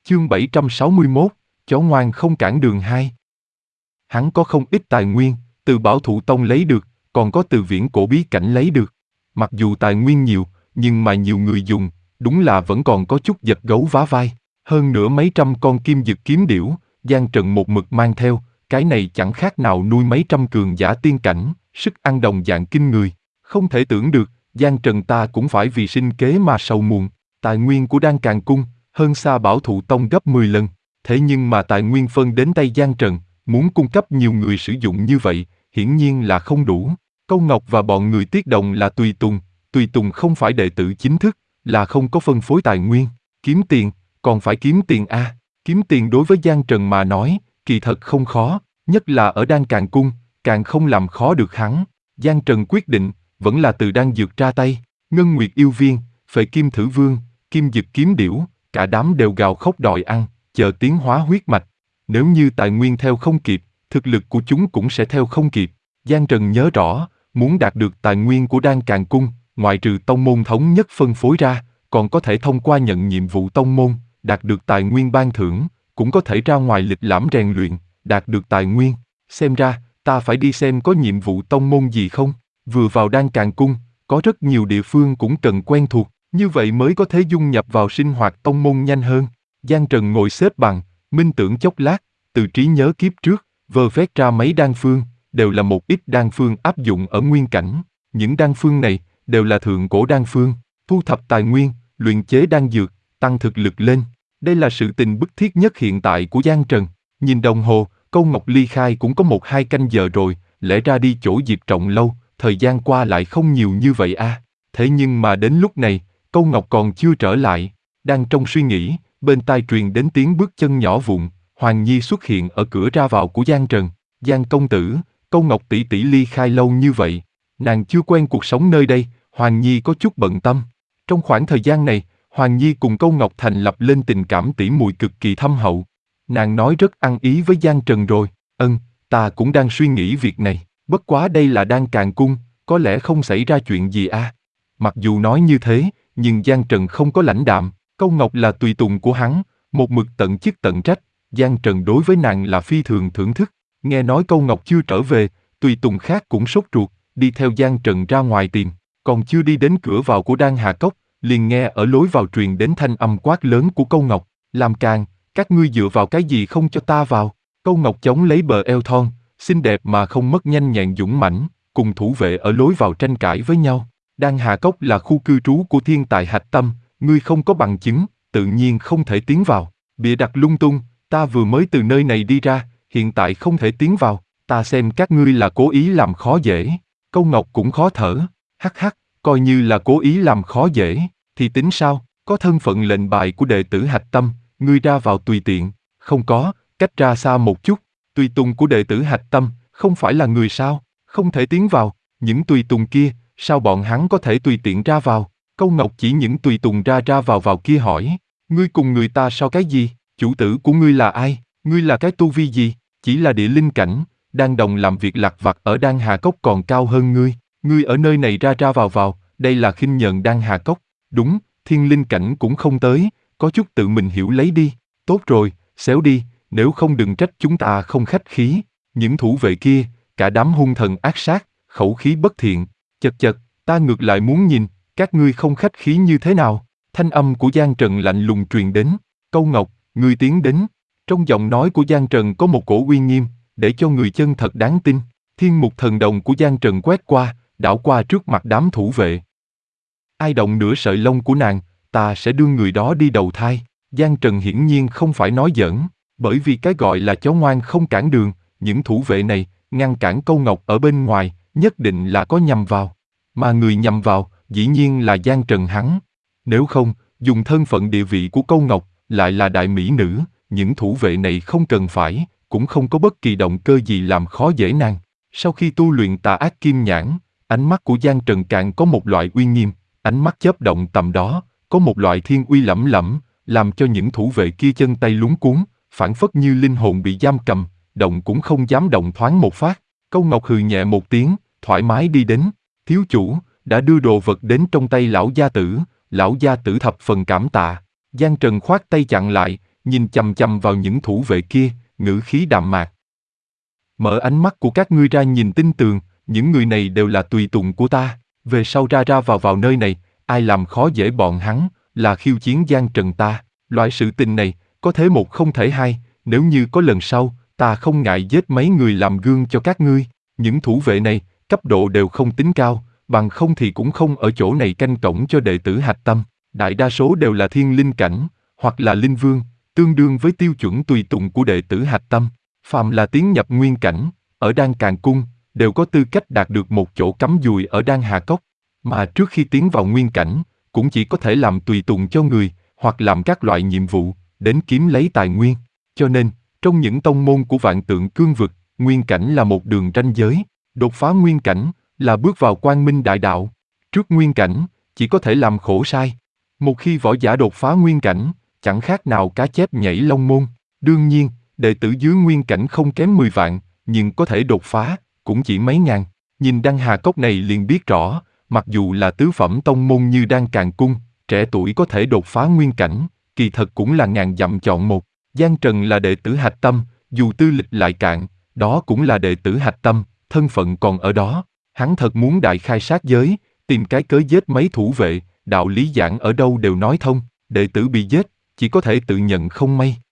Chương 761, chó ngoan không cản đường 2. Hắn có không ít tài nguyên, từ Bảo Thụ Tông lấy được, còn có từ Viễn Cổ Bí Cảnh lấy được. Mặc dù tài nguyên nhiều, nhưng mà nhiều người dùng, đúng là vẫn còn có chút giật gấu vá vai. Hơn nữa mấy trăm con kim dực kiếm điểu, Giang Trần một mực mang theo, cái này chẳng khác nào nuôi mấy trăm cường giả tiên cảnh, sức ăn đồng dạng kinh người. Không thể tưởng được, Giang Trần ta cũng phải vì sinh kế mà sầu muộn. Tài nguyên của Đan Càn Cung hơn xa Bảo Thụ Tông gấp 10 lần. Thế nhưng mà tài nguyên phân đến tay Giang Trần, muốn cung cấp nhiều người sử dụng như vậy, hiển nhiên là không đủ. Câu Ngọc và bọn người Tiết Đồng là tùy tùng không phải đệ tử chính thức, là không có phân phối tài nguyên. Kiếm tiền, còn phải kiếm tiền a. Kiếm tiền đối với Giang Trần mà nói, kỳ thật không khó, nhất là ở Đan Càn Cung, càng không làm khó được hắn. Giang Trần quyết định, vẫn là từ đan dược ra tay. Ngân Nguyệt Yêu Viên, Phệ Kim Thử Vương, Kim Dực Kiếm Điểu, cả đám đều gào khóc đòi ăn, chờ tiến hóa huyết mạch. Nếu như tài nguyên theo không kịp, thực lực của chúng cũng sẽ theo không kịp. Giang Trần nhớ rõ, muốn đạt được tài nguyên của Đan Càn Cung, ngoại trừ tông môn thống nhất phân phối ra, còn có thể thông qua nhận nhiệm vụ tông môn, đạt được tài nguyên ban thưởng, cũng có thể ra ngoài lịch lãm rèn luyện, đạt được tài nguyên. Xem ra, ta phải đi xem có nhiệm vụ tông môn gì không. Vừa vào Đan Càn Cung, có rất nhiều địa phương cũng cần quen thuộc, như vậy mới có thể dung nhập vào sinh hoạt tông môn nhanh hơn. Giang Trần ngồi xếp bằng, minh tưởng chốc lát, từ trí nhớ kiếp trước, vơ vét ra mấy đan phương, đều là một ít đan phương áp dụng ở nguyên cảnh. Những đan phương này, đều là thượng cổ đan phương, thu thập tài nguyên, luyện chế đan dược, tăng thực lực lên. Đây là sự tình bức thiết nhất hiện tại của Giang Trần. Nhìn đồng hồ, Câu Ngọc ly khai cũng có 1-2 canh giờ rồi, lẽ ra đi chỗ Diệp Trọng lâu, thời gian qua lại không nhiều như vậy a. Thế nhưng mà đến lúc này, Câu Ngọc còn chưa trở lại. Đang trong suy nghĩ, bên tai truyền đến tiếng bước chân nhỏ vụn, Hoàng Nhi xuất hiện ở cửa ra vào của Giang Trần. Giang công tử, Câu Ngọc tỷ tỷ ly khai lâu như vậy, nàng chưa quen cuộc sống nơi đây, Hoàng Nhi có chút bận tâm. Trong khoảng thời gian này, Hoàng Nhi cùng Câu Ngọc thành lập lên tình cảm tỉ muội cực kỳ thâm hậu. Nàng nói rất ăn ý với Giang Trần rồi, ta cũng đang suy nghĩ việc này, bất quá đây là Đan Càn Cung, có lẽ không xảy ra chuyện gì a. Mặc dù nói như thế, nhưng Giang Trần không có lãnh đạm, Câu Ngọc là tùy tùng của hắn, một mực tận chức tận trách, Giang Trần đối với nàng là phi thường thưởng thức. Nghe nói Câu Ngọc chưa trở về, tùy tùng khác cũng sốt ruột, đi theo Giang Trần ra ngoài tìm, còn chưa đi đến cửa vào của Đan Hà Cốc, liền nghe ở lối vào truyền đến thanh âm quát lớn của Câu Ngọc, làm càn, các ngươi dựa vào cái gì không cho ta vào. Câu Ngọc chống lấy bờ eo thon, xinh đẹp mà không mất nhanh nhẹn dũng mãnh, cùng thủ vệ ở lối vào tranh cãi với nhau. Đan Hà Cốc là khu cư trú của thiên tài hạch tâm, ngươi không có bằng chứng, tự nhiên không thể tiến vào. Bịa đặt lung tung, ta vừa mới từ nơi này đi ra, hiện tại không thể tiến vào, ta xem các ngươi là cố ý làm khó dễ. Câu Ngọc cũng khó thở, hắc hắc, coi như là cố ý làm khó dễ, thì tính sao, có thân phận lệnh bài của đệ tử hạch tâm, ngươi ra vào tùy tiện, không có, cách ra xa một chút, tùy tùng của đệ tử hạch tâm, không phải là người sao, không thể tiến vào, những tùy tùng kia, sao bọn hắn có thể tùy tiện ra vào. Câu Ngọc chỉ những tùy tùng ra ra vào kia hỏi, ngươi cùng người ta so cái gì, chủ tử của ngươi là ai, ngươi là cái tu vi gì, chỉ là địa linh cảnh, đang đồng làm việc lặt vặt ở Đan Hà Cốc còn cao hơn ngươi ở nơi này ra ra vào, đây là khinh nhờn Đan Hà Cốc, đúng, thiên linh cảnh cũng không tới, có chút tự mình hiểu lấy đi, tốt rồi, xéo đi, nếu không đừng trách chúng ta không khách khí. Những thủ vệ kia, cả đám hung thần ác sát, khẩu khí bất thiện, chật, ta ngược lại muốn nhìn, các ngươi không khách khí như thế nào. Thanh âm của Giang Trần lạnh lùng truyền đến, Câu Ngọc, ngươi tiến đến. Trong giọng nói của Giang Trần có một cổ uy nghiêm, để cho người chân thật đáng tin. Thiên mục thần đồng của Giang Trần quét qua, đảo qua trước mặt đám thủ vệ. Ai động nửa sợi lông của nàng, ta sẽ đưa người đó đi đầu thai. Giang Trần hiển nhiên không phải nói giỡn, bởi vì cái gọi là chó ngoan không cản đường, những thủ vệ này, ngăn cản Câu Ngọc ở bên ngoài, nhất định là có nhằm vào. Mà người nhằm vào, dĩ nhiên là Giang Trần hắn. Nếu không, dùng thân phận địa vị của Câu Ngọc, lại là đại mỹ nữ, những thủ vệ này không cần phải, cũng không có bất kỳ động cơ gì làm khó dễ nàng. Sau khi tu luyện Tà Ác Kim Nhãn, ánh mắt của Giang Trần càng có một loại uy nghiêm, ánh mắt chớp động tầm đó, có một loại thiên uy lẫm lẫm, làm cho những thủ vệ kia chân tay luống cuống, phảng phất như linh hồn bị giam cầm, động cũng không dám động thoáng một phát. Câu Ngọc hừ nhẹ một tiếng, thoải mái đi đến, thiếu chủ, đã đưa đồ vật đến trong tay lão gia tử thập phần cảm tạ. Giang Trần khoát tay chặn lại, nhìn chằm chằm vào những thủ vệ kia, ngữ khí đạm mạc. Mở ánh mắt của các ngươi ra nhìn tinh tường, những người này đều là tùy tùng của ta, về sau ra ra vào nơi này, ai làm khó dễ bọn hắn, là khiêu chiến Giang Trần ta, loại sự tình này, có thế một không thể hai, nếu như có lần sau, ta không ngại giết mấy người làm gương cho các ngươi, những thủ vệ này, cấp độ đều không tính cao, bằng không thì cũng không ở chỗ này canh cổng cho đệ tử Hạch Tâm, đại đa số đều là thiên linh cảnh, hoặc là linh vương, tương đương với tiêu chuẩn tùy tùng của đệ tử Hạch Tâm. Phàm là tiến nhập nguyên cảnh, ở Đan Càn Cung, đều có tư cách đạt được một chỗ cắm dùi ở Đan Hà Cốc, mà trước khi tiến vào nguyên cảnh, cũng chỉ có thể làm tùy tùng cho người, hoặc làm các loại nhiệm vụ, đến kiếm lấy tài nguyên. Cho nên, trong những tông môn của Vạn Tượng Cương Vực, nguyên cảnh là một đường ranh giới, đột phá nguyên cảnh, là bước vào quang minh đại đạo. Trước nguyên cảnh, chỉ có thể làm khổ sai. Một khi võ giả đột phá nguyên cảnh, chẳng khác nào cá chép nhảy long môn. Đương nhiên, đệ tử dưới nguyên cảnh không kém 10 vạn, nhưng có thể đột phá, cũng chỉ mấy ngàn. Nhìn Đan Hà Cốc này liền biết rõ, mặc dù là tứ phẩm tông môn như Đan Càn Cung, trẻ tuổi có thể đột phá nguyên cảnh, kỳ thật cũng là ngàn dặm chọn một. Giang Trần là đệ tử Hạch Tâm, dù tư lịch lại cạn, đó cũng là đệ tử Hạch Tâm, thân phận còn ở đó. Hắn thật muốn đại khai sát giới, tìm cái cớ giết mấy thủ vệ, đạo lý giảng ở đâu đều nói thông, đệ tử bị giết, chỉ có thể tự nhận không may.